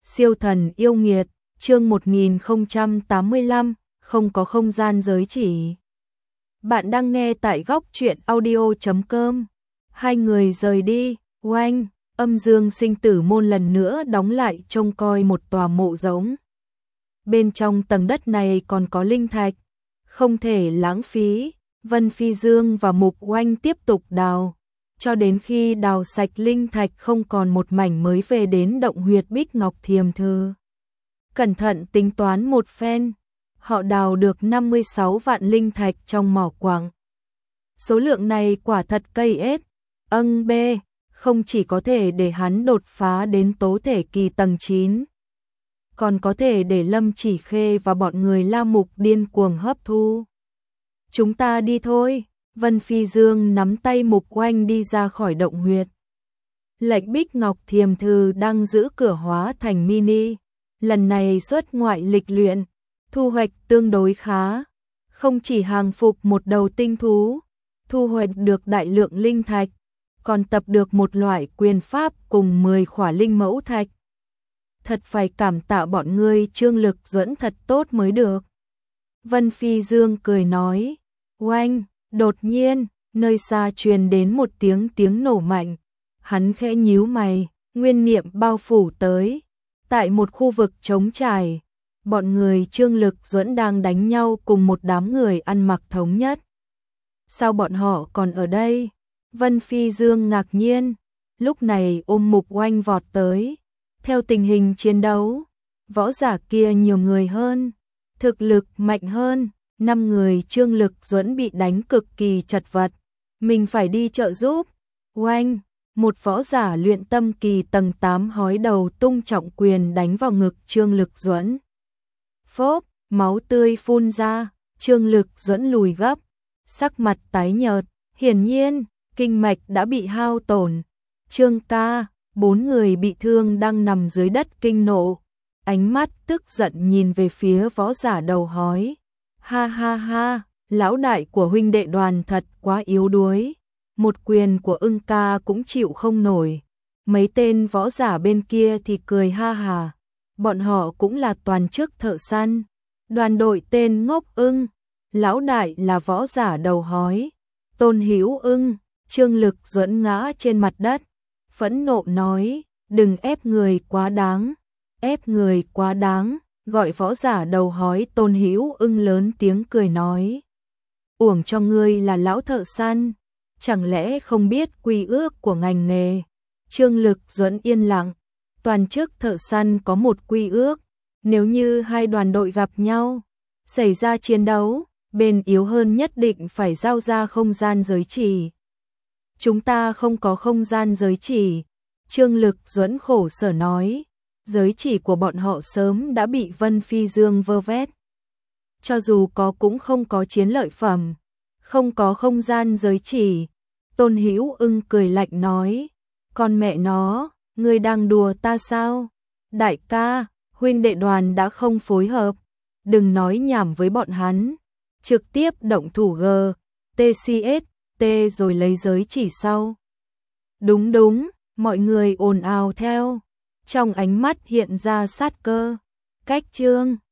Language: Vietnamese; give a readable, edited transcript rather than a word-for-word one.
Siêu thần yêu nghiệt, chương 1085, không có không gian giới chỉ. Bạn đang nghe tại góc truyện audio.com. Hai người rời đi, oanh, âm dương sinh tử môn lần nữa đóng lại trông coi một tòa mộ giống. Bên trong tầng đất này còn có linh thạch, không thể lãng phí. Vân Phi Dương và Mục Oanh tiếp tục đào, cho đến khi đào sạch linh thạch không còn một mảnh mới về đến động huyệt Bích Ngọc Thiềm Thư. Cẩn thận tính toán một phen, họ đào được 56 vạn linh thạch trong mỏ quặng. Số lượng này quả thật cây ết, b, không chỉ có thể để hắn đột phá đến tố thể kỳ tầng 9, còn có thể để Lâm Chỉ Khê và bọn người La Mục điên cuồng hấp thu. Chúng ta đi thôi, Vân Phi Dương nắm tay Mục Oanh đi ra khỏi động huyệt. Lệnh Bích Ngọc Thiềm Thư đang giữ cửa hóa thành mini, lần này xuất ngoại lịch luyện, thu hoạch tương đối khá, không chỉ hàng phục một đầu tinh thú, thu hoạch được đại lượng linh thạch, còn tập được một loại quyền pháp cùng 10 khỏa linh mẫu thạch. Thật phải cảm tạ bọn ngươi Trương Lực Duẫn thật tốt mới được. Vân Phi Dương cười nói, oanh, đột nhiên, nơi xa truyền đến một tiếng nổ mạnh, hắn khẽ nhíu mày, nguyên niệm bao phủ tới. Tại một khu vực trống trải, bọn người Trương Lực Duẫn đang đánh nhau cùng một đám người ăn mặc thống nhất. Sao bọn họ còn ở đây? Vân Phi Dương ngạc nhiên, lúc này ôm Mục Oanh vọt tới. Theo tình hình chiến đấu, võ giả kia nhiều người hơn, thực lực mạnh hơn, 5 người Trương Lực Duẫn bị đánh cực kỳ chật vật, mình phải đi trợ giúp. Oanh, một võ giả luyện tâm kỳ tầng 8 hói đầu tung trọng quyền đánh vào ngực Trương Lực Duẫn. Phốp, máu tươi phun ra, Trương Lực Duẫn lùi gấp, sắc mặt tái nhợt, hiển nhiên, kinh mạch đã bị hao tổn. Trương ca, 4 người bị thương đang nằm dưới đất kinh nộ, ánh mắt tức giận nhìn về phía võ giả đầu hói. Ha ha ha, lão đại của huynh đệ Đoàn thật quá yếu đuối, một quyền của Ưng ca cũng chịu không nổi. Mấy tên võ giả bên kia thì cười ha hà, bọn họ cũng là toàn chức thợ săn. Đoàn đội tên ngốc Ưng, lão đại là võ giả đầu hói, Tôn Hữu Ưng. Trương Lực Duẫn ngã trên mặt đất, phẫn nộ nói, đừng ép người quá đáng, ép người quá đáng. Gọi võ giả đầu hói Tôn Hữu Ưng lớn tiếng cười nói, uổng cho ngươi là lão thợ săn, chẳng lẽ không biết quy ước của ngành nghề? Trương Lực Duẫn yên lặng, toàn chức thợ săn có một quy ước, nếu như hai đoàn đội gặp nhau, xảy ra chiến đấu, bên yếu hơn nhất định phải giao ra không gian giới chỉ. Chúng ta không có không gian giới chỉ, Trương Lực Duẫn khổ sở nói. Giới chỉ của bọn họ sớm đã bị Vân Phi Dương vơ vét. Cho dù có cũng không có chiến lợi phẩm, không có không gian giới chỉ. Tôn Hữu Ưng cười lạnh nói, con mẹ nó, ngươi đang đùa ta sao? Đại ca, huynh đệ Đoàn đã không phối hợp, đừng nói nhảm với bọn hắn, trực tiếp động thủ TCST rồi lấy giới chỉ sau. Đúng đúng, mọi người ồn ào theo. Trong ánh mắt hiện ra sát cơ. Cách chương